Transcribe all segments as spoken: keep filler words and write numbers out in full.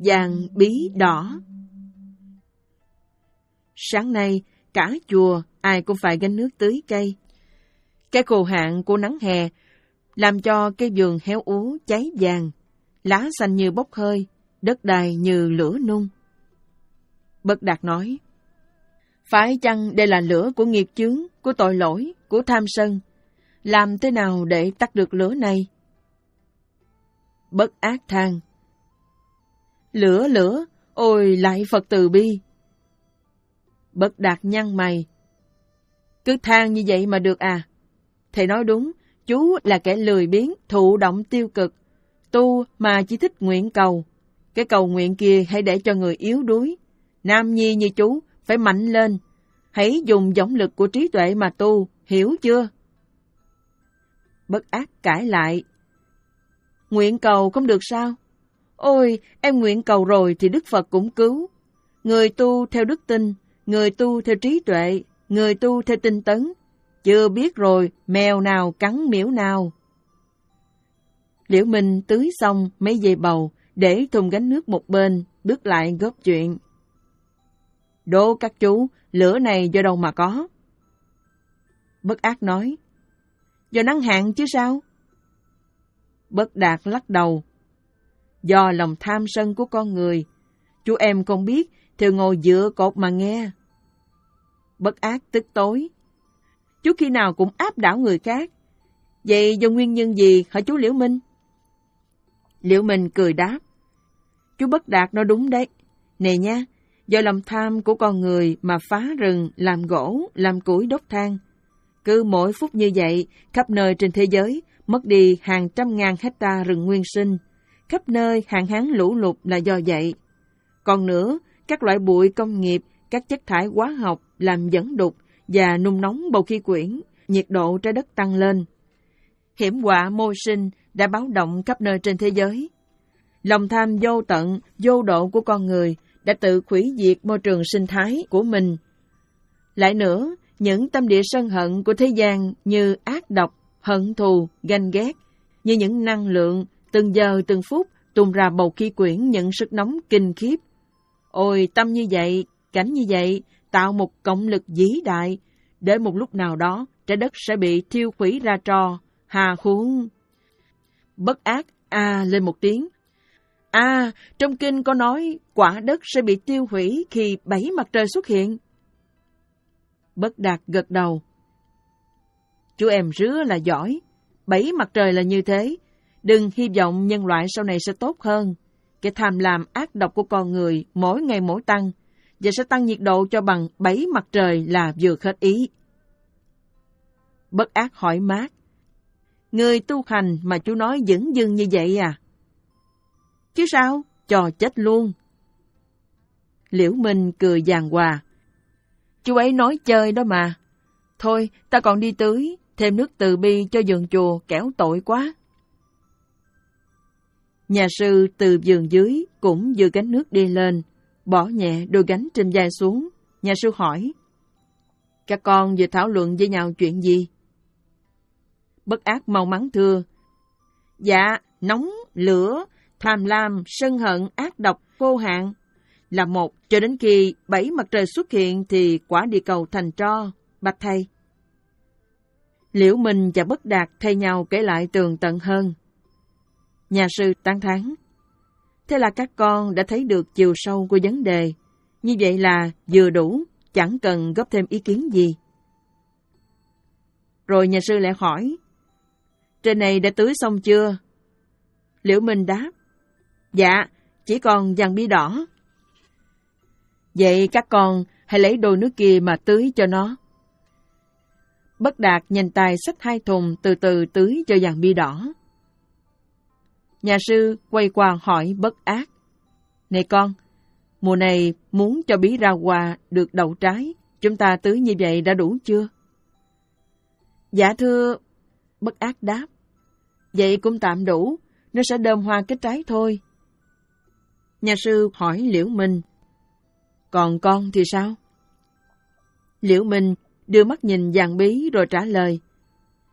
vàng bí đỏ. Sáng nay, cả chùa ai cũng phải gánh nước tưới cây. Cái khô hạn của nắng hè làm cho cây vườn héo úa cháy vàng, lá xanh như bốc hơi, đất đai như lửa nung. Bất Đạt nói, phải chăng đây là lửa của nghiệp chướng, của tội lỗi, của tham sân? Làm thế nào để tắt được lửa này? Bất Ác than, lửa lửa, ôi lại Phật từ bi. Bất Đạt nhăn mày, cứ than như vậy mà được à? Thầy nói đúng, chú là kẻ lười biếng, thụ động tiêu cực, tu mà chỉ thích nguyện cầu. Cái cầu nguyện kia hãy để cho người yếu đuối. Nam nhi như chú phải mạnh lên, hãy dùng vọng lực của trí tuệ mà tu, hiểu chưa? Bất Ác cãi lại, nguyện cầu không được sao? Ôi, em nguyện cầu rồi thì Đức Phật cũng cứu. Người tu theo đức tin, người tu theo trí tuệ, người tu theo tinh tấn. Chưa biết rồi, mèo nào cắn miễu nào. Liễu Minh tưới xong mấy dây bầu, để thùng gánh nước một bên, bước lại góp chuyện. Đố các chú, lửa này do đâu mà có? Bất Ác nói, do nắng hạn chứ sao? Bất Đạt lắc đầu, do lòng tham sân của con người. Chú em không biết, thì ngồi dựa cột mà nghe. Bất Ác tức tối, chú khi nào cũng áp đảo người khác. Vậy do nguyên nhân gì hả chú Liễu Minh? Liễu Minh cười đáp, chú Bất Đạt nói đúng đấy. Nè nha, do lòng tham của con người mà phá rừng, làm gỗ, làm củi đốt than. Cứ mỗi phút như vậy, khắp nơi trên thế giới, mất đi hàng trăm ngàn hecta rừng nguyên sinh. Khắp nơi hạn hán lũ lụt là do vậy. Còn nữa, các loại bụi công nghiệp, các chất thải hóa học làm dẫn đục và nung nóng bầu khí quyển, nhiệt độ trái đất tăng lên. Hiểm họa môi sinh đã báo động khắp nơi trên thế giới. Lòng tham vô tận, vô độ của con người đã tự hủy diệt môi trường sinh thái của mình. Lại nữa, những tâm địa sân hận của thế gian như ác độc, hận thù, ganh ghét, như những năng lượng từng giờ từng phút tung ra bầu khí quyển những sức nóng kinh khiếp. Ôi, tâm như vậy, cảnh như vậy, tạo một cộng lực vĩ đại, để một lúc nào đó trái đất sẽ bị thiêu hủy ra tro, hà huống. Bất Ác a à, lên một tiếng. À, trong kinh có nói quả đất sẽ bị tiêu hủy khi bảy mặt trời xuất hiện. Bất Đạt gật đầu. Chú em rứa là giỏi. Bảy mặt trời là như thế. Đừng hy vọng nhân loại sau này sẽ tốt hơn. Cái tham lam ác độc của con người mỗi ngày mỗi tăng, và sẽ tăng nhiệt độ cho bằng bảy mặt trời là vừa hết ý. Bất Ác hỏi mát. Người tu hành mà chú nói dửng dưng như vậy à? Chứ sao, cho chết luôn. Liễu Minh cười giàn hòa. Chú ấy nói chơi đó mà. Thôi, ta còn đi tưới, thêm nước từ bi cho vườn chùa kẻo tội quá. Nhà sư từ vườn dưới cũng vừa gánh nước đi lên, bỏ nhẹ đôi gánh trên vai xuống. Nhà sư hỏi, các con vừa thảo luận với nhau chuyện gì? Bất Ác mau mắn thưa, dạ, nóng, lửa, tham lam, sân hận, ác độc, vô hạn là một, cho đến khi bảy mặt trời xuất hiện thì quả địa cầu thành tro, bạch thầy. Liễu Minh và Bất Đạt thay nhau kể lại tường tận hơn. Nhà sư tán thán, thế là các con đã thấy được chiều sâu của vấn đề, như vậy là vừa đủ, chẳng cần góp thêm ý kiến gì. Rồi nhà sư lại hỏi, trên này đã tưới xong chưa? Liễu Minh đáp, dạ, chỉ còn vàng bi đỏ. Vậy các con hãy lấy đôi nước kia mà tưới cho nó. Bất Đạt nhanh tay xách hai thùng từ từ tưới cho vàng bi đỏ. Nhà sư quay qua hỏi Bất Ác, này con, mùa này muốn cho bí ra hoa được đậu trái, chúng ta tưới như vậy đã đủ chưa? Dạ thưa, Bất Ác đáp, vậy cũng tạm đủ, nó sẽ đơm hoa kết trái thôi. Nhà sư hỏi Liễu Minh, còn con thì sao? Liễu Minh đưa mắt nhìn vàng bí rồi trả lời,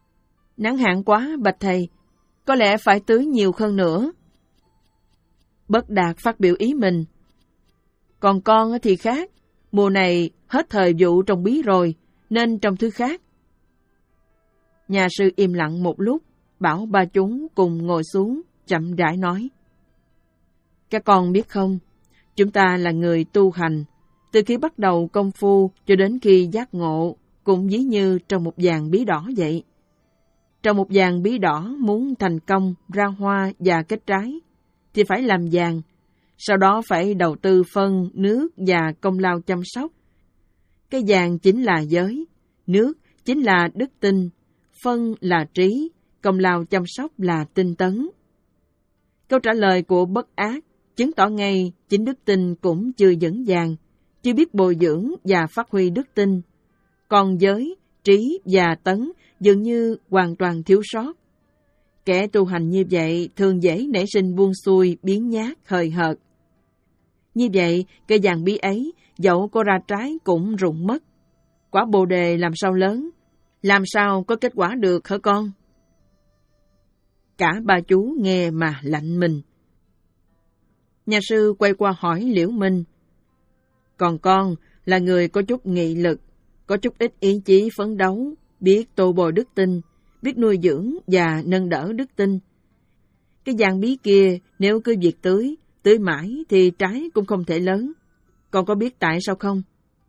nắng hạn quá bạch thầy, có lẽ phải tưới nhiều hơn nữa. Bất Đạt phát biểu ý mình. Còn con thì khác, mùa này hết thời vụ trồng bí rồi, nên trồng thứ khác. Nhà sư im lặng một lúc, bảo ba chúng cùng ngồi xuống, chậm rãi nói. Các con biết không, chúng ta là người tu hành, từ khi bắt đầu công phu cho đến khi giác ngộ, cũng ví như trong một vàng bí đỏ vậy. Trong một vàng bí đỏ muốn thành công, ra hoa và kết trái, thì phải làm vàng, sau đó phải đầu tư phân, nước và công lao chăm sóc. Cái vàng chính là giới, nước chính là đức tin, phân là trí, công lao chăm sóc là tinh tấn. Câu trả lời của Bất Ác chứng tỏ ngay chính đức tin cũng chưa vững vàng, chưa biết bồi dưỡng và phát huy đức tin. Còn giới, trí và tấn dường như hoàn toàn thiếu sót. Kẻ tu hành như vậy thường dễ nảy sinh buông xuôi, biếng nhác, hời hợt. Như vậy, cây vàng bí ấy, dẫu có ra trái cũng rụng mất. Quả bồ đề làm sao lớn, làm sao có kết quả được hả con? Cả ba chú nghe mà lạnh mình. Nhà sư quay qua hỏi Liễu Minh. Còn con là người có chút nghị lực, có chút ít ý chí phấn đấu, biết tô bồi đức tin, biết nuôi dưỡng và nâng đỡ đức tin. Cái vàng bí kia nếu cứ việc tưới, tưới mãi thì trái cũng không thể lớn. Con có biết tại sao không?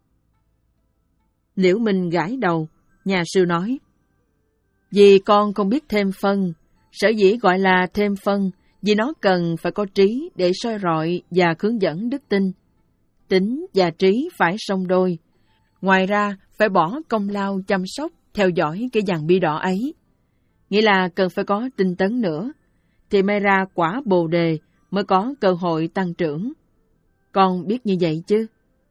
Liễu Minh gãi đầu, nhà sư nói. Vì con không biết thêm phân, sở dĩ gọi là thêm phân, vì nó cần phải có trí để soi rọi và hướng dẫn đức tin. Tính và trí phải song đôi. Ngoài ra, phải bỏ công lao chăm sóc, theo dõi cái vàng bi đỏ ấy. Nghĩa là cần phải có tinh tấn nữa, thì may ra quả bồ đề mới có cơ hội tăng trưởng. Con biết như vậy chứ?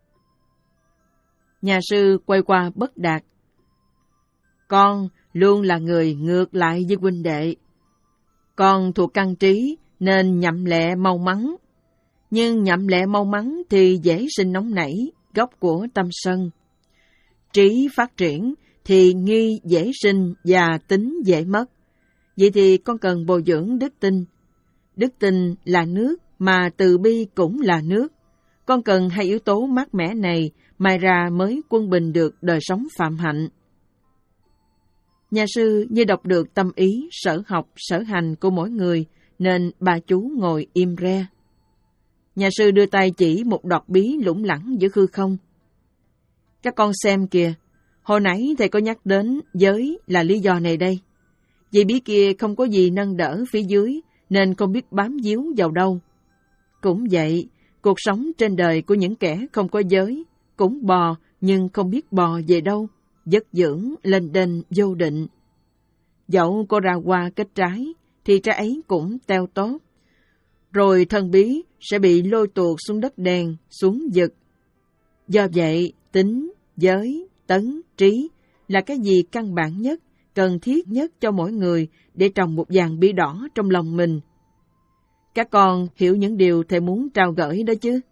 Nhà sư quay qua Bất Đạt. Con luôn là người ngược lại với huynh đệ. Con thuộc căn trí nên nhậm lẹ mau mắn. Nhưng nhậm lẹ mau mắn thì dễ sinh nóng nảy, gốc của tâm sân. Trí phát triển thì nghi dễ sinh và tính dễ mất. Vậy thì con cần bồi dưỡng đức tin. Đức tin là nước mà từ bi cũng là nước. Con cần hai yếu tố mát mẻ này mai ra mới quân bình được đời sống phạm hạnh. Nhà sư như đọc được tâm ý, sở học, sở hành của mỗi người, nên bà chú ngồi im re. Nhà sư đưa tay chỉ một đọt bí lủng lẳng giữa hư không. Các con xem kìa, hồi nãy thầy có nhắc đến giới là lý do này đây. Vì bí kia không có gì nâng đỡ phía dưới, nên không biết bám víu vào đâu. Cũng vậy, cuộc sống trên đời của những kẻ không có giới, cũng bò nhưng không biết bò về đâu, dất dưỡng lên đên vô định. Dẫu có ra hoa kết trái, thì trái ấy cũng teo tốt. Rồi thân bí sẽ bị lôi tuột xuống đất đen, xuống vực. Do vậy, tính, giới, tấn, trí là cái gì căn bản nhất, cần thiết nhất cho mỗi người để trồng một vàng bí đỏ trong lòng mình. Các con hiểu những điều thầy muốn trao gửi đó chứ?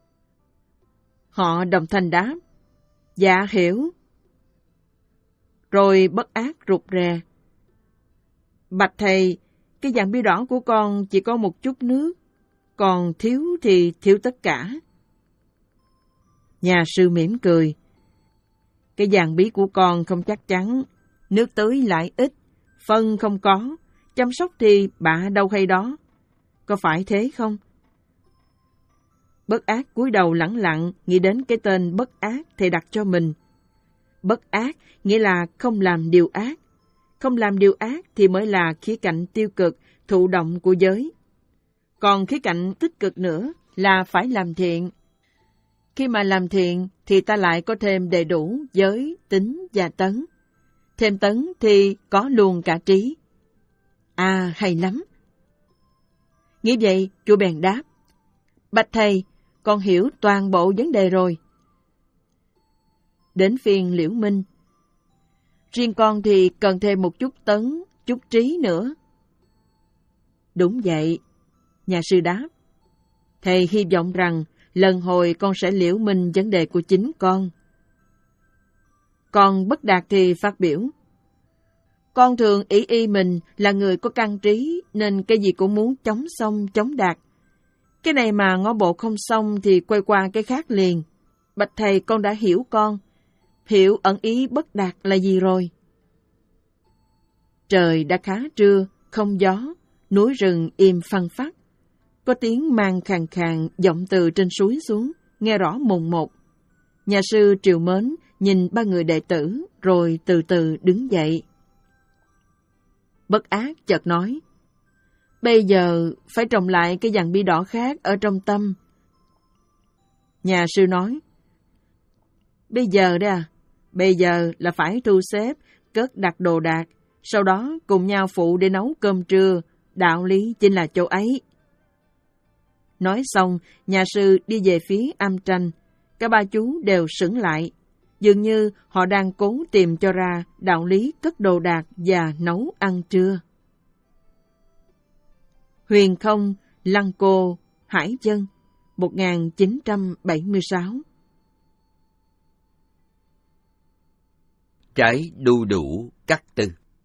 Họ đồng thanh đáp. Dạ hiểu. Rồi Bất Ác rụt rè. Bạch thầy, cái vàng bí đỏ của con chỉ có một chút nước, còn thiếu thì thiếu tất cả. Nhà sư mỉm cười. Cái vàng bí của con không chắc chắn, nước tưới lại ít, phân không có, chăm sóc thì bạ đâu hay đó. Có phải thế không? Bất Ác cúi đầu lẳng lặng nghĩ đến cái tên Bất Ác thầy đặt cho mình. Bất ác nghĩa là không làm điều ác. Không làm điều ác thì mới là khía cạnh tiêu cực, thụ động của giới. Còn khía cạnh tích cực nữa là phải làm thiện. Khi mà làm thiện thì ta lại có thêm đầy đủ giới, tính và tấn. Thêm tấn thì có luôn cả trí. À, hay lắm. Nghĩ vậy, chú bèn đáp. Bạch thầy, con hiểu toàn bộ vấn đề rồi. Đến phiên Liễu Minh. Riêng con thì cần thêm một chút tấn, chút trí nữa. Đúng vậy, nhà sư đáp. Thầy hy vọng rằng lần hồi con sẽ liễu minh vấn đề của chính con. Còn Bất Đạt thì phát biểu. Con thường ý y mình là người có căn trí nên cái gì cũng muốn chống xong chống đạt. Cái này mà ngó bộ không xong thì quay qua cái khác liền. Bạch thầy, con đã hiểu con. Hiểu ẩn ý Bất Đạt là gì rồi? Trời đã khá trưa, không gió, núi rừng im phăng phắc. Có tiếng mang khàn khàn vọng từ trên suối xuống, nghe rõ mồn một. Nhà sư triều mến nhìn ba người đệ tử, rồi từ từ đứng dậy. Bất Ác chợt nói, bây giờ phải trồng lại cái dàn bi đỏ khác ở trong tâm. Nhà sư nói, bây giờ đó à, bây giờ là phải thu xếp, cất đặt đồ đạc, sau đó cùng nhau phụ để nấu cơm trưa, đạo lý chính là chỗ ấy. Nói xong, nhà sư đi về phía am tranh, cả ba chú đều sững lại, dường như họ đang cố tìm cho ra đạo lý cất đồ đạc và nấu ăn trưa. Huyền Không, Lăng Cô, Hải Dân, một nghìn chín trăm bảy mươi sáu. Trái đu đủ cắt tư.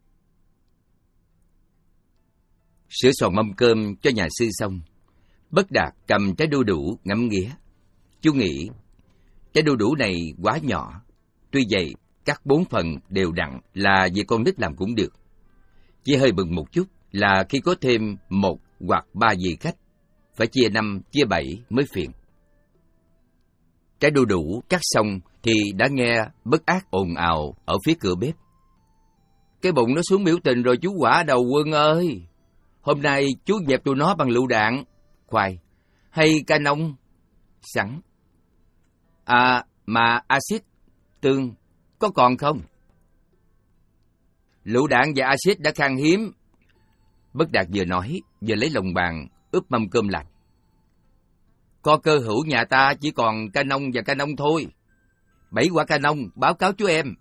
Sửa soạn mâm cơm cho nhà sư xong, Bất Đạt cầm trái đu đủ ngắm nghía. Chú nghĩ, trái đu đủ này quá nhỏ, tuy vậy cắt bốn phần đều đặn là vì con nít làm cũng được. Chỉ hơi bực một chút là khi có thêm một hoặc ba vị khách, phải chia năm, chia bảy mới phiền. Trái đu đủ cắt xong thì đã nghe Bất Ác ồn ào ở phía cửa bếp. Cái bụng nó xuống biểu tình rồi chú Quả Đầu Quân ơi! Hôm nay chú dẹp tụi nó bằng lựu đạn, khoai, hay ca nông, sẵn. À, mà axit, tương, có còn không? Lựu đạn và axit đã khan hiếm. Bất Đạt vừa nói, vừa lấy lồng bàn, ướp mâm cơm lại. Có cơ hữu nhà ta chỉ còn ca nông và ca nông thôi. Bảy quả ca nông, báo cáo chú em.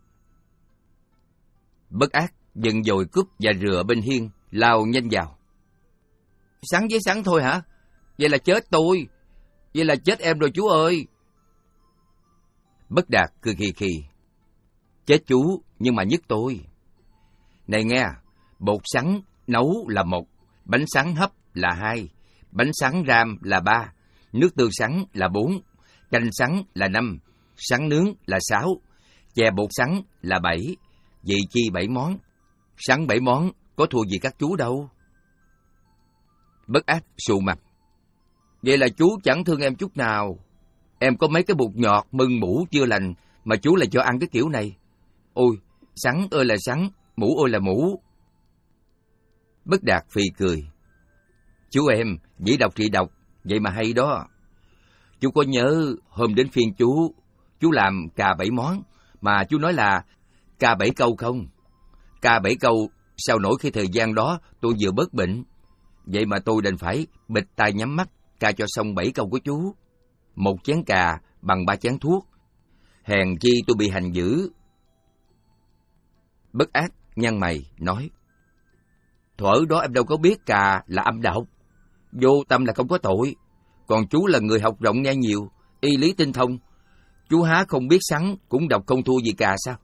Bất Ác dần dồi cúp và rửa bên hiên, lao nhanh vào. Sẵn với sẵn thôi hả? Vậy là chết tôi. Vậy là chết em rồi chú ơi. Bất Đạt cười khì khì. Chết chú, nhưng mà nhất tôi. Này nghe, bột sắn nấu là một, bánh sắn hấp là hai, bánh sắn ram là ba, nước tương sắn là bốn, canh sắn là năm, sắn nướng là sáu, chè bột sắn là bảy, vị chi bảy món. Sắn bảy món, có thua gì các chú đâu. Bất Ác sụ mặt. Vậy là chú chẳng thương em chút nào. Em có mấy cái bột nhọt mưng mũ chưa lành mà chú lại cho ăn cái kiểu này. Ôi, sắn ơi là sắn, mũ ơi là mũ. Bất Đạt phì cười. Chú em, dĩ độc trị độc, vậy mà hay đó. Chú có nhớ hôm đến phiên chú, chú làm cà bảy món, mà chú nói là cà bảy câu không? Cà bảy câu, sao nổi khi thời gian đó tôi vừa bớt bệnh. Vậy mà tôi đành phải bịt tai nhắm mắt, ca cho xong bảy câu của chú. Một chén cà bằng ba chén thuốc. Hèn chi tôi bị hành dữ. Bất Ác nhăn mày, nói. Thuở đó em đâu có biết cà là âm độc. Vô tâm là không có tội. Còn chú là người học rộng nghe nhiều, y lý tinh thông. Chú há không biết sắn cũng độc không thua gì cà sao?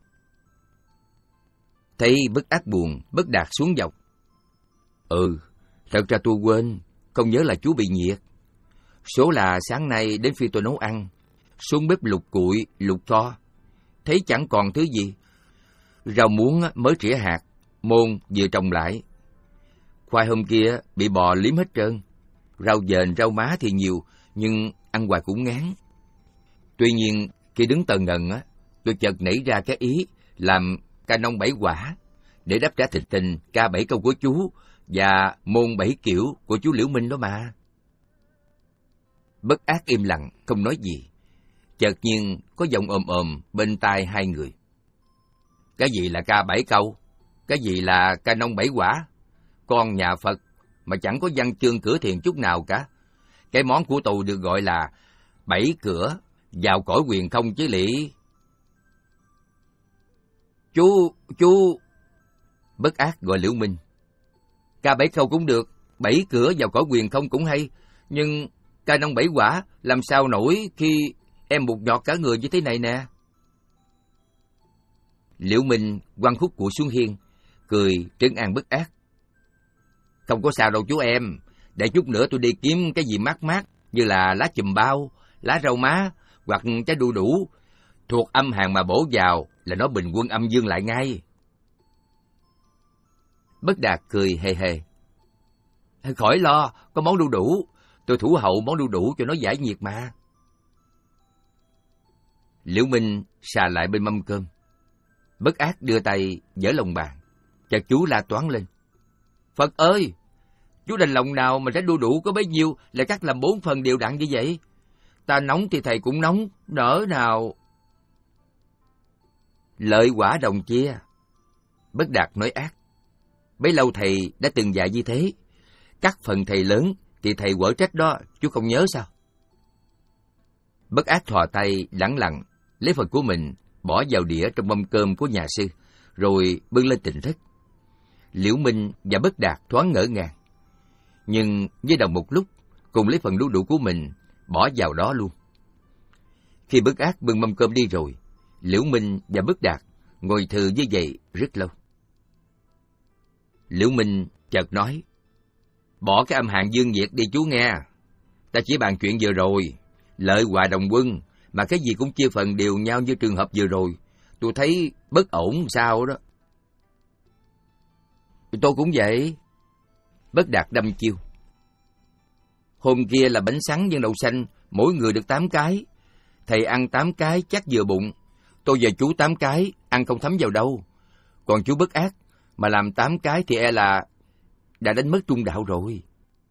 Thấy Bất Ác buồn, Bất Đạt xuống dọc. Ừ, thật ra tôi quên, không nhớ là chú bị nhiệt. Số là sáng nay đến khi tôi nấu ăn, xuống bếp lục cuội, lục tho, thấy chẳng còn thứ gì. Rau muống mới trĩa hạt, môn vừa trồng lại. Khoai hôm kia bị bò liếm hết trơn. Rau dền, rau má thì nhiều, nhưng ăn hoài cũng ngán. Tuy nhiên, khi đứng tờ ngần, á, tôi chợt nảy ra cái ý làm ca nông bảy quả, để đáp trả thịt tình ca bảy câu của chú và môn bảy kiểu của chú Liễu Minh đó mà. Bất Ác im lặng, không nói gì. Chợt nhiên có giọng ồm ồm bên tai hai người. Cái gì là ca bảy câu? Cái gì là ca nông bảy quả? Con nhà Phật mà chẳng có văn chương cửa thiền chút nào cả. Cái món của tôi được gọi là bảy cửa vào cõi quyền không chứ lị. Chú, chú... Bất Ác gọi Liễu Minh. Ca bảy câu cũng được, bảy cửa vào cõi quyền không cũng hay, nhưng ca nông bảy quả làm sao nổi khi em một nhọt cả người như thế này nè. Liễu Minh quăng khúc cuội xuống hiên, cười trấn an Bất Ác. Không có sao đâu chú em, để chút nữa tôi đi kiếm cái gì mát mát, như là lá chùm bao, lá rau má hoặc trái đu đủ, thuộc âm hàn mà bổ vào là nó bình quân âm dương lại ngay. Bất Đạt cười hề hề. Khỏi lo, có món đu đủ, tôi thủ hậu món đu đủ cho nó giải nhiệt mà. Liễu Minh xà lại bên mâm cơm. Bất Ác đưa tay giở lòng bàn, chợt chú la toáng lên. Phật ơi! Chú đành lòng nào mà trái đu đủ có bấy nhiêu lại cắt làm bốn phần đều đặn như vậy? Ta nóng thì thầy cũng nóng, nỡ nào. Lợi quả đồng chia. Bất Đạt nói ác. Bấy lâu thầy đã từng dạy như thế. Cắt phần thầy lớn thì thầy quở trách đó, chú không nhớ sao? Bất Ác thò tay lẳng lặng lấy phần của mình bỏ vào đĩa trong mâm cơm của nhà sư, rồi bưng lên tỉnh thất. Liễu Minh và Bất Đạt thoáng ngỡ ngàng, nhưng với đồng một lúc cùng lấy phần đu đủ của mình bỏ vào đó luôn. Khi Bất Ác bưng mâm cơm đi rồi, Liễu Minh và Bất Đạt ngồi thừ như vậy rất lâu. Liễu Minh chợt nói, bỏ cái âm hàn dương nhiệt đi chú nghe. Ta chỉ bàn chuyện vừa rồi, lợi hòa đồng quân, mà cái gì cũng chia phần đều nhau như trường hợp vừa rồi. Tôi thấy bất ổn sao đó. Tôi cũng vậy. Bất Đạt đâm chiêu. Hôm kia là bánh sắn với đậu xanh, mỗi người được tám cái. Thầy ăn tám cái chắc vừa bụng. Tôi và chú tám cái, ăn không thấm vào đâu. Còn chú Bất Ác, mà làm tám cái thì e là đã đánh mất trung đạo rồi.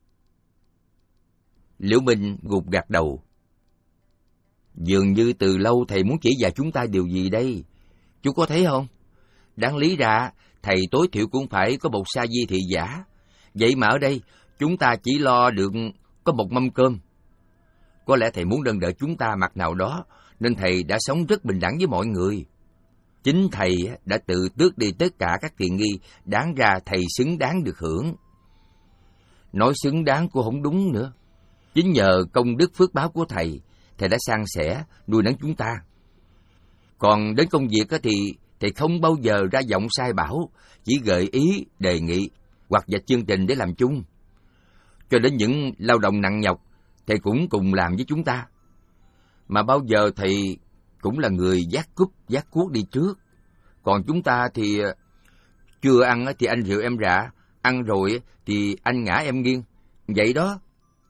Liễu Minh gục gạt đầu. Dường như từ lâu thầy muốn chỉ dạy chúng ta điều gì đây? Chú có thấy không? Đáng lý ra, thầy tối thiểu cũng phải có một sa di thị giả. Vậy mà ở đây, chúng ta chỉ lo được có một mâm cơm. Có lẽ thầy muốn nâng đỡ chúng ta mặt nào đó, nên thầy đã sống rất bình đẳng với mọi người. Chính thầy đã tự tước đi tất cả các tiện nghi, đáng ra thầy xứng đáng được hưởng. Nói xứng đáng cũng không đúng nữa. Chính nhờ công đức phước báo của thầy, thầy đã san sẻ, nuôi nấng chúng ta. Còn đến công việc thì thầy không bao giờ ra giọng sai bảo, chỉ gợi ý, đề nghị, hoặc vạch chương trình để làm chung. Cho đến những lao động nặng nhọc, thầy cũng cùng làm với chúng ta. Mà bao giờ thầy cũng là người vác cúp, vác cuốc đi trước. Còn chúng ta thì chưa ăn thì anh rượu em rạ, ăn rồi thì anh ngã em nghiêng. Vậy đó.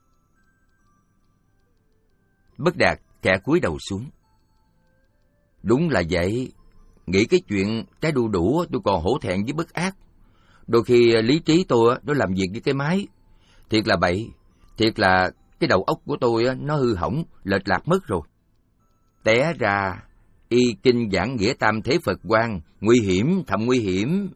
Bất Đạt khẽ cúi đầu xuống. Đúng là vậy. Nghĩ cái chuyện trái đu đủ tôi còn hổ thẹn với Bất Ác. Đôi khi lý trí tôi nó làm việc như cái máy. Thiệt là bậy. Thiệt là cái đầu óc của tôi nó hư hỏng, lệch lạc mất rồi. Té ra y kinh giảng nghĩa tam thế Phật quan, nguy hiểm, thầm nguy hiểm.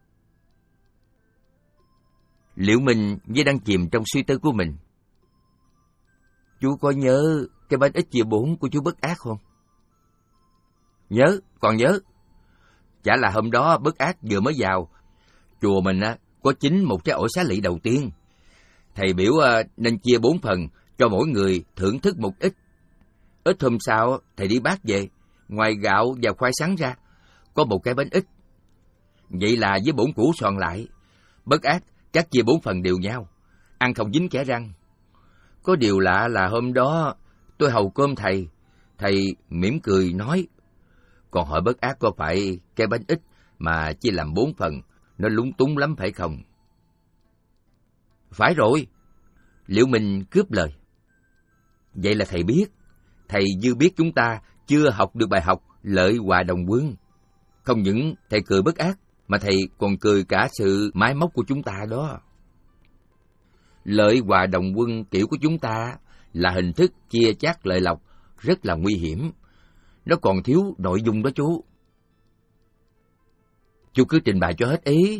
Liễu Minh như đang chìm trong suy tư của mình. Chú có nhớ cái bánh ít chia bốn của chú Bất Ác không? Nhớ, còn nhớ. Chả là hôm đó Bất Ác vừa mới vào, chùa mình á có chính một trái ổi xá lị đầu tiên. Thầy biểu nên chia bốn phần, cho mỗi người thưởng thức một ít. Ít hôm sau, thầy đi bác về, ngoài gạo và khoai sắn ra, có một cái bánh ít. Vậy là với bổn củ soàn lại, Bất Ác cắt chia bốn phần đều nhau, ăn không dính kẽ răng. Có điều lạ là hôm đó tôi hầu cơm thầy, thầy mỉm cười nói, còn hỏi Bất Ác có phải cái bánh ít mà chia làm bốn phần, nó lúng túng lắm phải không? Phải rồi. Liễu Minh cướp lời. Vậy là thầy biết, thầy dư biết chúng ta chưa học được bài học lợi hòa đồng quân. Không những thầy cười Bất Ác, mà thầy còn cười cả sự máy móc của chúng ta đó. Lợi hòa đồng quân kiểu của chúng ta là hình thức chia chác lợi lộc, rất là nguy hiểm. Nó còn thiếu nội dung đó chú. Chú cứ trình bày cho hết ý.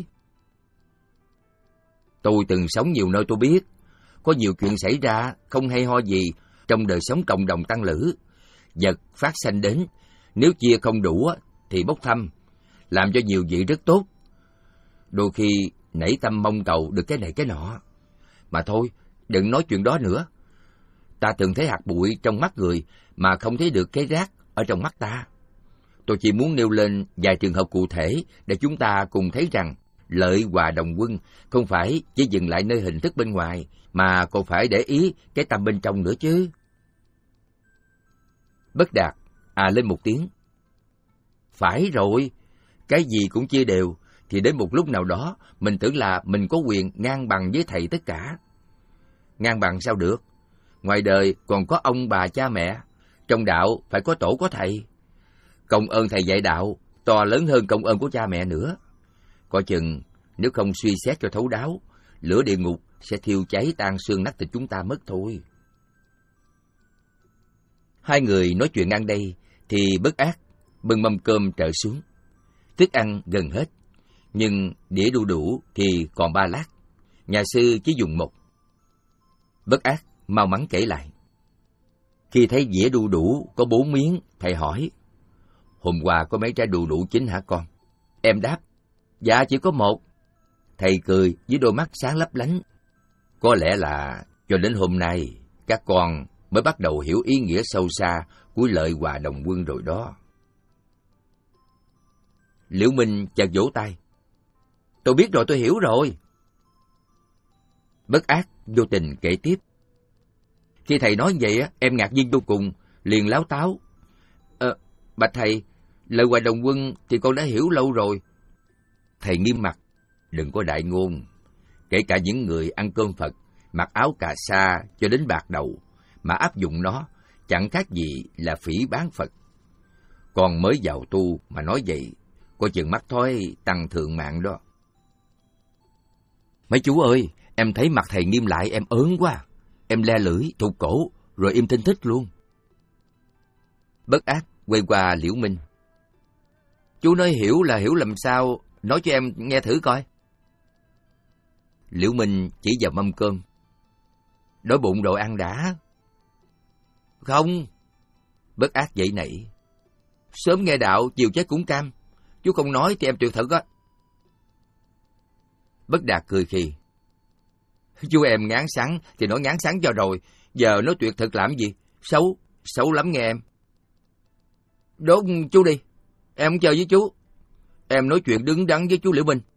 Tôi từng sống nhiều nơi tôi biết, có nhiều chuyện xảy ra không hay ho gì trong đời sống cộng đồng tăng lữ. Vật phát sanh đến, nếu chia không đủ thì bốc thăm, làm cho nhiều vị rất tốt. Đôi khi nảy tâm mong cầu được cái này cái nọ. Mà thôi, đừng nói chuyện đó nữa. Ta từng thấy hạt bụi trong mắt người mà không thấy được cái rác ở trong mắt ta. Tôi chỉ muốn nêu lên vài trường hợp cụ thể để chúng ta cùng thấy rằng Lợi Hòa Đồng Quân không phải chỉ dừng lại nơi hình thức bên ngoài, mà còn phải để ý cái tâm bên trong nữa chứ. Bất Đạt à lên một tiếng. Phải rồi, cái gì cũng chia đều, thì đến một lúc nào đó mình tưởng là mình có quyền ngang bằng với thầy tất cả. Ngang bằng sao được? Ngoài đời còn có ông bà cha mẹ, trong đạo phải có tổ có thầy. Công ơn thầy dạy đạo to lớn hơn công ơn của cha mẹ nữa. Coi chừng nếu không suy xét cho thấu đáo, lửa địa ngục sẽ thiêu cháy tan xương nát thịt chúng ta mất thôi. Hai người nói chuyện ăn đây thì Bất Ác bưng mâm cơm trở xuống. Thức ăn gần hết, nhưng đĩa đu đủ thì còn ba lát. Nhà sư chỉ dùng một. Bất Ác mau mắn kể lại. Khi thấy dĩa đu đủ có bốn miếng, thầy hỏi: Hôm qua có mấy trái đu đủ chín hả con? Em đáp: Dạ chỉ có một. Thầy cười với đôi mắt sáng lấp lánh. Có lẽ là cho đến hôm nay các con mới bắt đầu hiểu ý nghĩa sâu xa của Lợi Hòa Đồng Quân rồi đó. Liễu Minh chợt vỗ tay. Tôi biết rồi, tôi hiểu rồi. Bất Ác vô tình kể tiếp. Khi thầy nói vậy, em ngạc nhiên vô cùng, liền láo táo. Ờ, bạch thầy, Lợi Hòa Đồng Quân thì con đã hiểu lâu rồi. Thầy nghiêm mặt, đừng có đại ngôn. Kể cả những người ăn cơm Phật, mặc áo cà sa cho đến bạc đầu, mà áp dụng nó, chẳng khác gì là phỉ báng Phật. Còn mới vào tu mà nói vậy, coi chừng mắc thói tăng thượng mạng đó. Mấy chú ơi, em thấy mặt thầy nghiêm lại em ớn quá. Em le lưỡi, thụt cổ, rồi im thinh thích luôn. Bất Ác quay qua Liễu Minh. Chú nói hiểu là hiểu làm sao, nói cho em nghe thử coi. Liễu Minh chỉ vào mâm cơm. Đói bụng rồi ăn đã. Không. Bất Ác dậy nảy. Sớm nghe đạo, chiều chết cũng cam. Chú không nói thì em tuyệt thật á. Bất Đạt cười khì. Chú em ngán sẵn thì nói ngán sẵn cho rồi. Giờ nói tuyệt thật làm gì? Xấu, xấu lắm nghe em. Đốt chú đi. Em không chơi với chú. Em nói chuyện đứng đắn với chú Liễu Minh.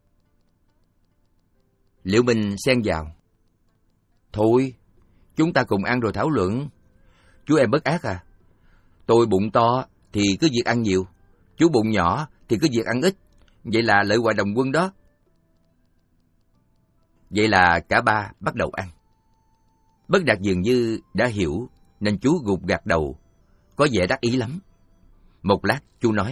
Liễu Minh xen vào. Thôi, chúng ta cùng ăn rồi thảo luận. Chú em Bất Ác à? Tôi bụng to thì cứ việc ăn nhiều. Chú bụng nhỏ thì cứ việc ăn ít. Vậy là Lợi Hòa Đồng Quân đó. Vậy là cả ba bắt đầu ăn. Bất Đạt dường như đã hiểu, nên chú gục gạt đầu, có vẻ đắc ý lắm. Một lát chú nói.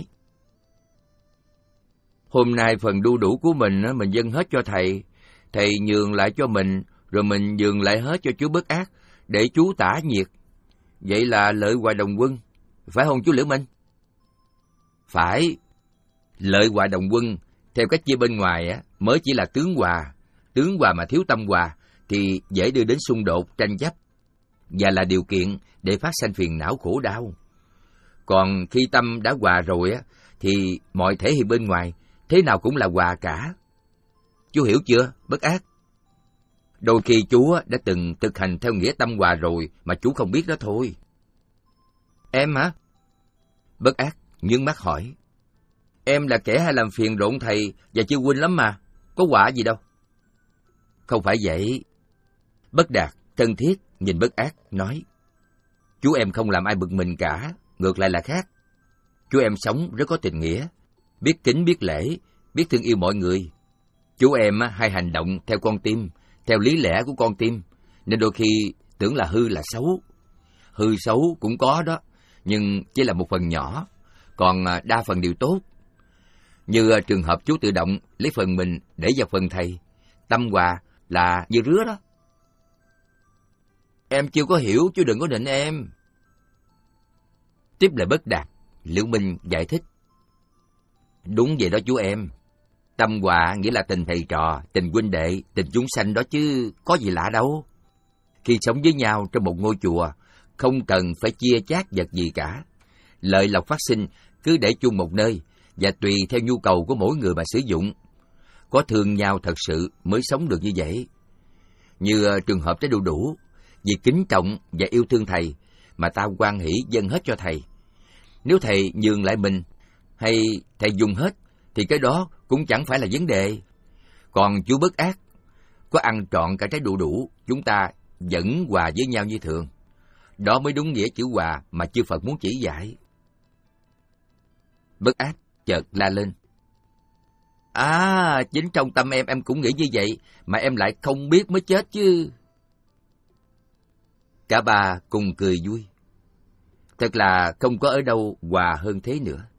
Hôm nay phần đu đủ của mình mình dâng hết cho thầy. Thầy nhường lại cho mình, rồi mình nhường lại hết cho chú Bất Ác, để chú tả nhiệt. Vậy là Lợi Hòa Đồng Quân, phải không chú Liễu Minh? Phải. Lợi Hòa Đồng Quân, theo cách chia bên ngoài á, mới chỉ là tướng hòa. Tướng hòa mà thiếu tâm hòa, thì dễ đưa đến xung đột, tranh chấp, và là điều kiện để phát sanh phiền não khổ đau. Còn khi tâm đã hòa rồi á, thì mọi thể hiện bên ngoài, thế nào cũng là hòa cả. Chú hiểu chưa, Bất Ác? Đôi khi chú đã từng thực hành theo nghĩa tâm hòa rồi mà chú không biết đó thôi. Em hả? Bất Ác nhướng mắt hỏi. Em là kẻ hay làm phiền rộn thầy và chiêu huynh lắm mà, có quả gì đâu. Không phải vậy. Bất Đạt thân thiết nhìn Bất Ác nói. Chú em không làm ai bực mình cả, ngược lại là khác. Chú em sống rất có tình nghĩa, biết kính biết lễ, biết thương yêu mọi người. Chú em hay hành động theo con tim, theo lý lẽ của con tim, nên đôi khi tưởng là hư là xấu. Hư xấu cũng có đó, nhưng chỉ là một phần nhỏ, còn đa phần đều tốt. Như trường hợp chú tự động lấy phần mình để vào phần thầy, tâm hòa là như rứa đó. Em chưa có hiểu, chú đừng có định em. Tiếp lời Bất Đạt, Liễu Minh giải thích. Đúng vậy đó chú em. Tâm hòa nghĩa là tình thầy trò, tình huynh đệ, tình chúng sanh đó chứ có gì lạ đâu. Khi sống với nhau trong một ngôi chùa, không cần phải chia chác vật gì cả. Lợi lộc phát sinh cứ để chung một nơi, và tùy theo nhu cầu của mỗi người mà sử dụng. Có thương nhau thật sự mới sống được như vậy. Như trường hợp trái đu đủ, vì kính trọng và yêu thương thầy mà ta hoan hỷ dâng hết cho thầy. Nếu thầy nhường lại mình, hay thầy dùng hết, thì cái đó cũng chẳng phải là vấn đề. Còn chú Bất Ác, có ăn trọn cả trái đu đủ, chúng ta vẫn hòa với nhau như thường. Đó mới đúng nghĩa chữ hòa mà chư Phật muốn chỉ dạy. Bất Ác chợt la lên. À, chính trong tâm em, em cũng nghĩ như vậy, mà em lại không biết mới chết chứ. Cả ba cùng cười vui. Thật là không có ở đâu hòa hơn thế nữa.